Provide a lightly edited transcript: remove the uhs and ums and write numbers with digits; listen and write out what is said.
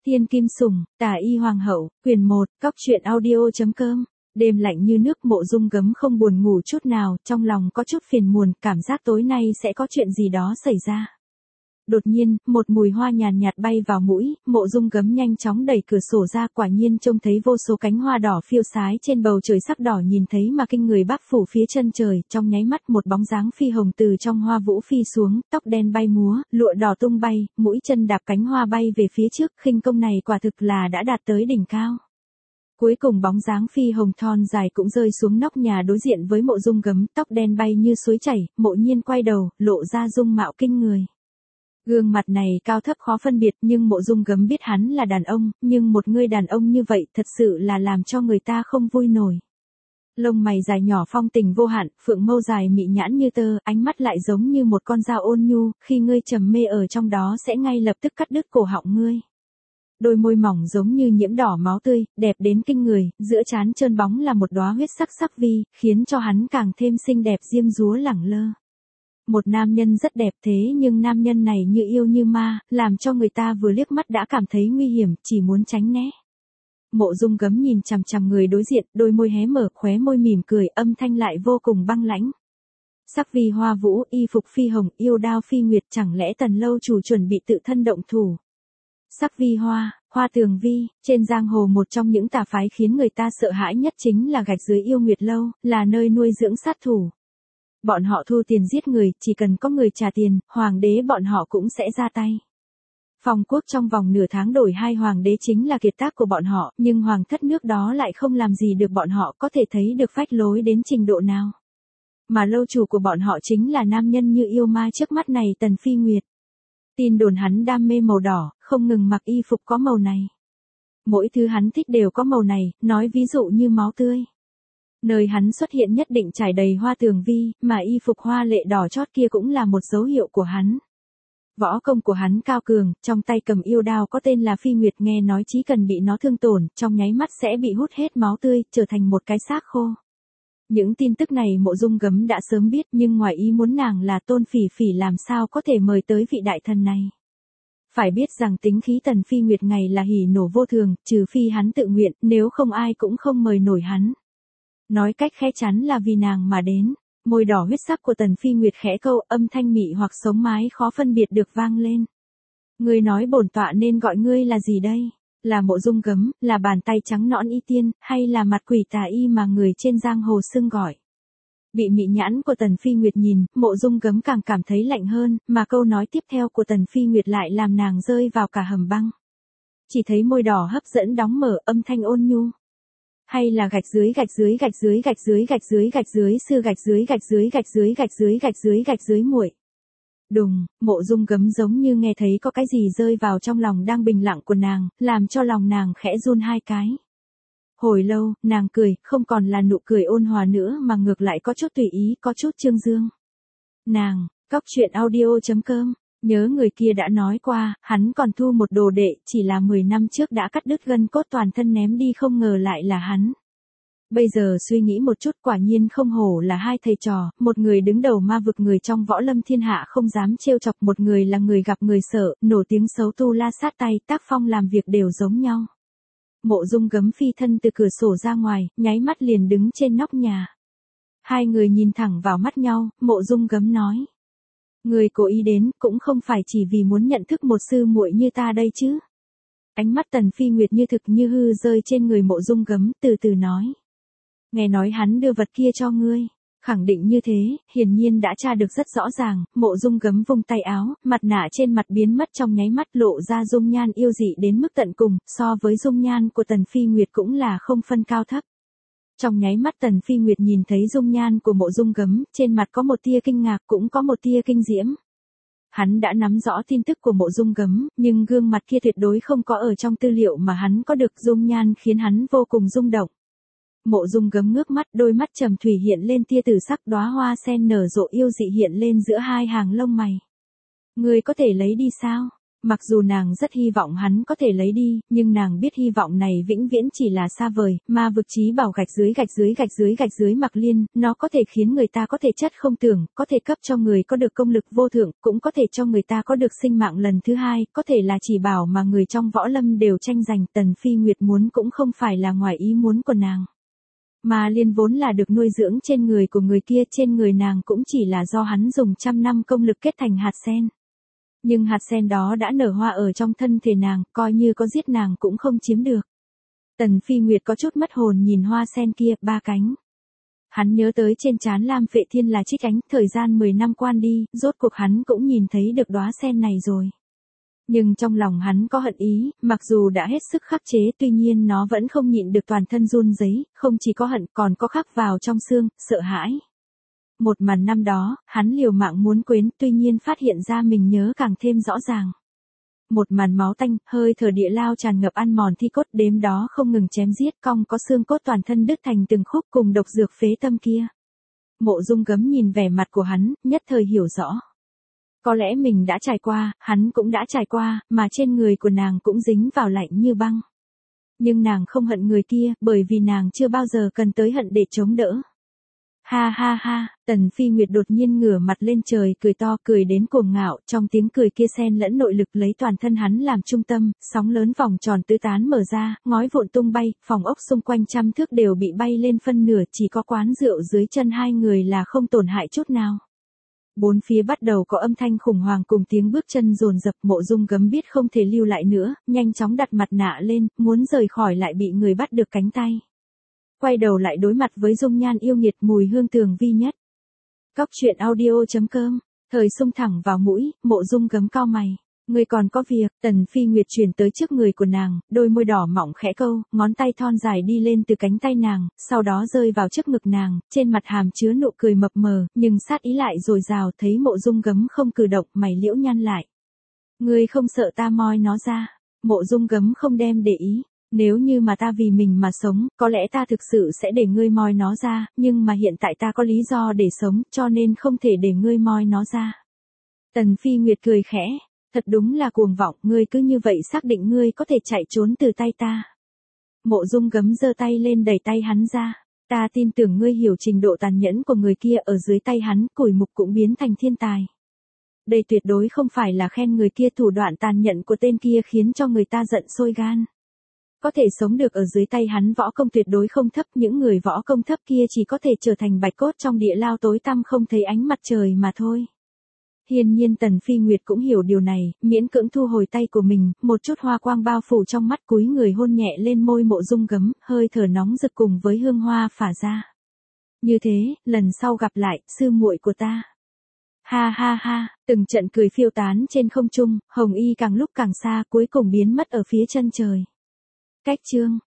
Thiên Kim Sủng, Tà Y Hoàng hậu, quyển 1, Cóc truyện audio.com. Đêm lạnh như nước, Mộ Dung Gấm không buồn ngủ chút nào, trong lòng có chút phiền muộn, cảm giác tối nay sẽ có chuyện gì đó xảy ra. Đột nhiên, một mùi hoa nhàn nhạt bay vào mũi, Mộ Dung Gấm nhanh chóng đẩy cửa sổ ra, quả nhiên trông thấy vô số cánh hoa đỏ phiêu sái trên bầu trời sắc đỏ nhìn thấy mà kinh người bắc phủ phía chân trời, trong nháy mắt một bóng dáng phi hồng từ trong hoa vũ phi xuống, tóc đen bay múa, lụa đỏ tung bay, mũi chân đạp cánh hoa bay về phía trước, khinh công này quả thực là đã đạt tới đỉnh cao. Cuối cùng bóng dáng phi hồng thon dài cũng rơi xuống nóc nhà đối diện với Mộ Dung Gấm, tóc đen bay như suối chảy, Mộ Nhiên quay đầu, lộ ra dung mạo kinh người. Gương mặt này cao thấp khó phân biệt, nhưng Mộ Dung Gấm biết hắn là đàn ông, nhưng một người đàn ông như vậy thật sự là làm cho người ta không vui nổi. Lông mày dài nhỏ phong tình vô hạn, phượng mâu dài mị nhãn như tơ, ánh mắt lại giống như một con dao ôn nhu, khi ngươi trầm mê ở trong đó sẽ ngay lập tức cắt đứt cổ họng ngươi. Đôi môi mỏng giống như nhiễm đỏ máu tươi, đẹp đến kinh người, giữa trán trơn bóng là một đóa huyết sắc sắc vi, khiến cho hắn càng thêm xinh đẹp diêm dúa lẳng lơ. Một nam nhân rất đẹp thế nhưng nam nhân này như yêu như ma, làm cho người ta vừa liếc mắt đã cảm thấy nguy hiểm, chỉ muốn tránh né. Mộ Dung Gấm nhìn chằm chằm người đối diện, đôi môi hé mở, khóe môi mỉm cười, âm thanh lại vô cùng băng lãnh. Sắc vi hoa vũ, y phục phi hồng, yêu đao phi nguyệt, chẳng lẽ Tần lâu chủ chuẩn bị tự thân động thủ? Sắc vi hoa, Hoa Tường Vi, trên giang hồ một trong những tà phái khiến người ta sợ hãi nhất chính là gạch dưới Yêu Nguyệt lâu, là nơi nuôi dưỡng sát thủ. Bọn họ thu tiền giết người, chỉ cần có người trả tiền, hoàng đế bọn họ cũng sẽ ra tay. Phong quốc trong vòng nửa tháng đổi 2 hoàng đế chính là kiệt tác của bọn họ, nhưng hoàng thất nước đó lại không làm gì được bọn họ, có thể thấy được phách lối đến trình độ nào. Mà lâu chủ của bọn họ chính là nam nhân như yêu ma trước mắt này, Tần Phi Nguyệt. Tin đồn hắn đam mê màu đỏ, không ngừng mặc y phục có màu này. Mỗi thứ hắn thích đều có màu này, nói ví dụ như máu tươi. Nơi hắn xuất hiện nhất định trải đầy hoa tường vi, mà y phục hoa lệ đỏ chót kia cũng là một dấu hiệu của hắn. Võ công của hắn cao cường, trong tay cầm yêu đao có tên là Phi Nguyệt, nghe nói chỉ cần bị nó thương tổn, trong nháy mắt sẽ bị hút hết máu tươi, trở thành một cái xác khô. Những tin tức này Mộ Dung Gấm đã sớm biết, nhưng ngoài ý muốn nàng là Tôn Phỉ Phỉ làm sao có thể mời tới vị đại thần này. Phải biết rằng tính khí Tần Phi Nguyệt ngày là hỉ nổ vô thường, trừ phi hắn tự nguyện, nếu không ai cũng không mời nổi hắn. Nói cách khẽ chắn là vì nàng mà đến. Môi đỏ huyết sắc của Tần Phi Nguyệt khẽ câu, âm thanh mị hoặc sống mái khó phân biệt được vang lên. Ngươi nói bổn tọa nên gọi ngươi là gì đây? Là Mộ Dung Gấm, là bàn tay trắng nõn y tiên, hay là mặt quỷ tà y mà người trên giang hồ xưng gọi? Bị mị nhãn của Tần Phi Nguyệt nhìn, Mộ Dung Gấm càng cảm thấy lạnh hơn, mà câu nói tiếp theo của Tần Phi Nguyệt lại làm nàng rơi vào cả hầm băng. Chỉ thấy môi đỏ hấp dẫn đóng mở, âm thanh ôn nhu. Hay là gạch dưới gạch dưới gạch dưới gạch dưới gạch dưới gạch dưới sư gạch dưới gạch dưới gạch dưới gạch dưới gạch dưới gạch dưới muội. Đùng, Mộ Dung Gấm giống như nghe thấy có cái gì rơi vào trong lòng đang bình lặng của nàng, làm cho lòng nàng khẽ run 2 cái. Hồi lâu, nàng cười, không còn là nụ cười ôn hòa nữa mà ngược lại có chút tùy ý, có chút trương dương. Nàng, Cóc truyện audio.com, nhớ người kia đã nói qua, hắn còn thu một đồ đệ, chỉ là 10 năm trước đã cắt đứt gân cốt toàn thân ném đi, không ngờ lại là hắn. Bây giờ suy nghĩ một chút, quả nhiên không hổ là hai thầy trò, một người đứng đầu ma vực, người trong võ lâm thiên hạ không dám trêu chọc, một người là người gặp người sợ, nổi tiếng xấu tu la sát tay, tác phong làm việc đều giống nhau. Mộ Dung Gấm phi thân từ cửa sổ ra ngoài, nháy mắt liền đứng trên nóc nhà. Hai người nhìn thẳng vào mắt nhau, Mộ Dung Gấm nói. Người cố ý đến, cũng không phải chỉ vì muốn nhận thức một sư muội như ta đây chứ. Ánh mắt Tần Phi Nguyệt như thực như hư rơi trên người Mộ Dung Gấm, từ từ nói. Nghe nói hắn đưa vật kia cho ngươi. Khẳng định như thế, hiển nhiên đã tra được rất rõ ràng. Mộ Dung Gấm vung tay áo, mặt nạ trên mặt biến mất trong nháy mắt, lộ ra dung nhan yêu dị đến mức tận cùng, so với dung nhan của Tần Phi Nguyệt cũng là không phân cao thấp. Trong nháy mắt Tần Phi Nguyệt nhìn thấy dung nhan của Mộ Dung Gấm, trên mặt có một tia kinh ngạc, cũng có một tia kinh diễm. Hắn đã nắm rõ tin tức của Mộ Dung Gấm, nhưng gương mặt kia tuyệt đối không có ở trong tư liệu mà hắn có được, dung nhan khiến hắn vô cùng rung động. Mộ Dung Gấm ngước mắt, đôi mắt trầm thủy hiện lên tia tử sắc, đóa hoa sen nở rộ yêu dị hiện lên giữa 2 hàng lông mày. Ngươi có thể lấy đi sao? Mặc dù nàng rất hy vọng hắn có thể lấy đi, nhưng nàng biết hy vọng này vĩnh viễn chỉ là xa vời, mà vực trí bảo gạch dưới Mạc Liên, nó có thể khiến người ta có thể chất không tưởng, có thể cấp cho người có được công lực vô thượng, cũng có thể cho người ta có được sinh mạng lần thứ hai, có thể là chỉ bảo mà người trong võ lâm đều tranh giành. Tần Phi Nguyệt muốn cũng không phải là ngoài ý muốn của nàng. Mà Liên vốn là được nuôi dưỡng trên người của người kia, trên người nàng cũng chỉ là do hắn dùng trăm năm công lực kết thành hạt sen. Nhưng hạt sen đó đã nở hoa ở trong thân thể nàng, coi như có giết nàng cũng không chiếm được. Tần Phi Nguyệt có chút mất hồn nhìn hoa sen kia, ba cánh. Hắn nhớ tới trên trán Lam Phệ Thiên là chiếc cánh, thời gian 10 năm qua đi, rốt cuộc hắn cũng nhìn thấy được đóa sen này rồi. Nhưng trong lòng hắn có hận ý, mặc dù đã hết sức khắc chế, tuy nhiên nó vẫn không nhịn được, toàn thân run rẩy, không chỉ có hận còn có khắc vào trong xương, sợ hãi. Một màn năm đó, hắn liều mạng muốn quên, tuy nhiên phát hiện ra mình nhớ càng thêm rõ ràng. Một màn máu tanh, hơi thở địa lao tràn ngập ăn mòn thi cốt, đêm đó không ngừng chém giết, cong có xương cốt toàn thân đứt thành từng khúc, cùng độc dược phế tâm kia. Mộ Dung Gấm nhìn vẻ mặt của hắn, nhất thời hiểu rõ. Có lẽ mình đã trải qua, hắn cũng đã trải qua, mà trên người của nàng cũng dính vào lạnh như băng. Nhưng nàng không hận người kia, bởi vì nàng chưa bao giờ cần tới hận để chống đỡ. Ha ha ha, Tần Phi Nguyệt đột nhiên ngửa mặt lên trời cười to, cười đến cuồng ngạo, trong tiếng cười kia xen lẫn nội lực, lấy toàn thân hắn làm trung tâm, sóng lớn vòng tròn tứ tán mở ra, ngói vụn tung bay, phòng ốc xung quanh trăm thước đều bị bay lên phân nửa, chỉ có quán rượu dưới chân hai người là không tổn hại chút nào. Bốn phía bắt đầu có âm thanh khủng hoảng cùng tiếng bước chân dồn dập. Mộ Dung Gấm biết không thể lưu lại nữa, nhanh chóng đặt mặt nạ lên, muốn rời khỏi lại bị người bắt được cánh tay. Quay đầu lại đối mặt với dung nhan yêu nghiệt Mùi Hương Tường Vi nhất. Cóc truyện audio.com, thời xông thẳng vào mũi, Mộ Dung Gấm cau mày. Người còn có việc. Tần Phi Nguyệt chuyển tới trước người của nàng, đôi môi đỏ mọng khẽ câu, ngón tay thon dài đi lên từ cánh tay nàng, sau đó rơi vào trước ngực nàng, trên mặt hàm chứa nụ cười mập mờ, nhưng sát ý lại dồi dào. Thấy Mộ Dung Gấm không cử động, mày liễu nhăn lại. Ngươi không sợ ta moi nó ra? Mộ Dung Gấm không đem để ý. Nếu như mà ta vì mình mà sống, có lẽ ta thực sự sẽ để ngươi moi nó ra, nhưng mà hiện tại ta có lý do để sống, cho nên không thể để ngươi moi nó ra. Tần Phi Nguyệt cười khẽ. Thật đúng là cuồng vọng, ngươi cứ như vậy xác định ngươi có thể chạy trốn từ tay ta. Mộ Dung Gấm giơ tay lên đẩy tay hắn ra. Ta tin tưởng ngươi hiểu trình độ tàn nhẫn của người kia, ở dưới tay hắn, Củi Mục cũng biến thành thiên tài. Đây tuyệt đối không phải là khen người kia, thủ đoạn tàn nhẫn của tên kia khiến cho người ta giận sôi gan. Có thể sống được ở dưới tay hắn võ công tuyệt đối không thấp, những người võ công thấp kia chỉ có thể trở thành bạch cốt trong địa lao tối tăm không thấy ánh mặt trời mà thôi. Hiển nhiên Tần Phi Nguyệt cũng hiểu điều này, miễn cưỡng thu hồi tay của mình, một chút hoa quang bao phủ trong mắt, cúi người hôn nhẹ lên môi Mộ Dung Gấm, hơi thở nóng rực cùng với hương hoa phả ra. Như thế, lần sau gặp lại, sư muội của ta. Ha ha ha, từng trận cười phiêu tán trên không trung, hồng y càng lúc càng xa, cuối cùng biến mất ở phía chân trời. Cách chương